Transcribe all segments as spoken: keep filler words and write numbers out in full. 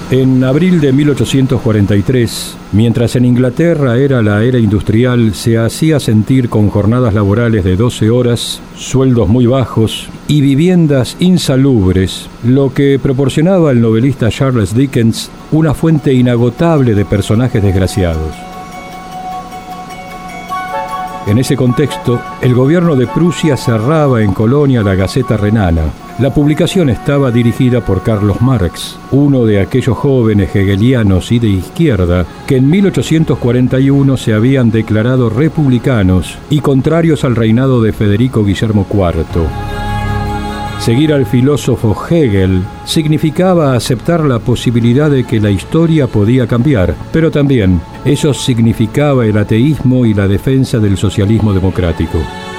En abril de mil ochocientos cuarenta y tres, mientras en Inglaterra era la era industrial, se hacía sentir con jornadas laborales de doce horas, sueldos muy bajos y viviendas insalubres, lo que proporcionaba al novelista Charles Dickens una fuente inagotable de personajes desgraciados. En ese contexto, el gobierno de Prusia cerraba en Colonia la Gaceta Renana. La publicación estaba dirigida por Carlos Marx, uno de aquellos jóvenes hegelianos y de izquierda que en mil ochocientos cuarenta y uno se habían declarado republicanos y contrarios al reinado de Federico Guillermo cuarto. Seguir al filósofo Hegel significaba aceptar la posibilidad de que la historia podía cambiar, pero también eso significaba el ateísmo y la defensa del socialismo democrático.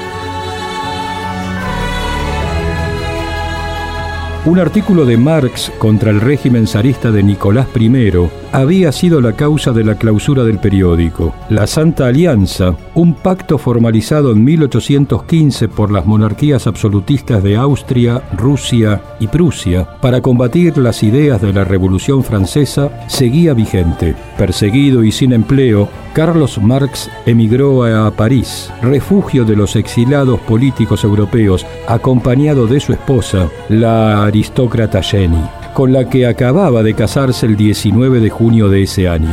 Un artículo de Marx contra el régimen zarista de Nicolás primero había sido la causa de la clausura del periódico. La Santa Alianza, un pacto formalizado en mil ochocientos quince por las monarquías absolutistas de Austria, Rusia y Prusia para combatir las ideas de la Revolución Francesa, seguía vigente. Perseguido y sin empleo, Carlos Marx emigró a París, refugio de los exilados políticos europeos, acompañado de su esposa, la aristócrata Jenny, con la que acababa de casarse el diecinueve de junio de ese año.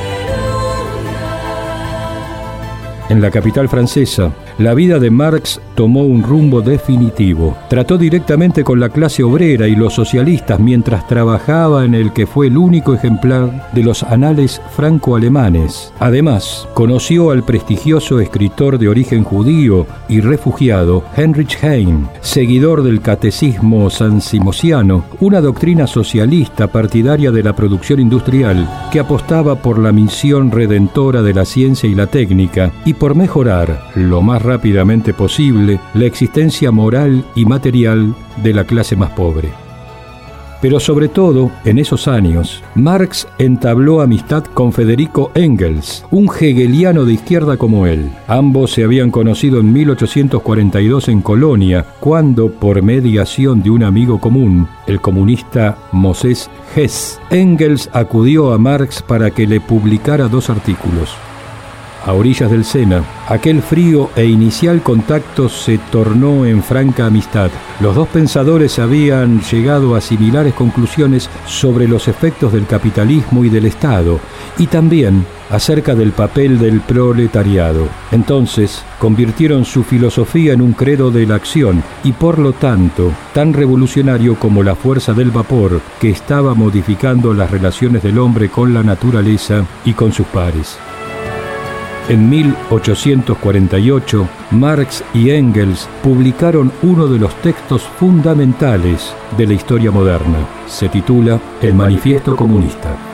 En la capital francesa, la vida de Marx tomó un rumbo definitivo. Trató directamente con la clase obrera y los socialistas mientras trabajaba en el que fue el único ejemplar de los anales franco-alemanes. Además, conoció al prestigioso escritor de origen judío y refugiado Heinrich Heine, seguidor del catecismo sansimosiano, una doctrina socialista partidaria de la producción industrial que apostaba por la misión redentora de la ciencia y la técnica y por mejorar lo más rápidamente posible la existencia moral y material de la clase más pobre. Pero sobre todo, en esos años, Marx entabló amistad con Federico Engels, un hegeliano de izquierda como él. Ambos se habían conocido en mil ochocientos cuarenta y dos en Colonia, cuando, por mediación de un amigo común, el comunista Moses Hess, Engels acudió a Marx para que le publicara dos artículos. A orillas del Sena, aquel frío e inicial contacto se tornó en franca amistad. Los dos pensadores habían llegado a similares conclusiones sobre los efectos del capitalismo y del Estado, y también acerca del papel del proletariado. Entonces, convirtieron su filosofía en un credo de la acción, y por lo tanto, tan revolucionario como la fuerza del vapor, que estaba modificando las relaciones del hombre con la naturaleza y con sus pares. En mil ochocientos cuarenta y ocho, Marx y Engels publicaron uno de los textos fundamentales de la historia moderna. Se titula El Manifiesto Comunista.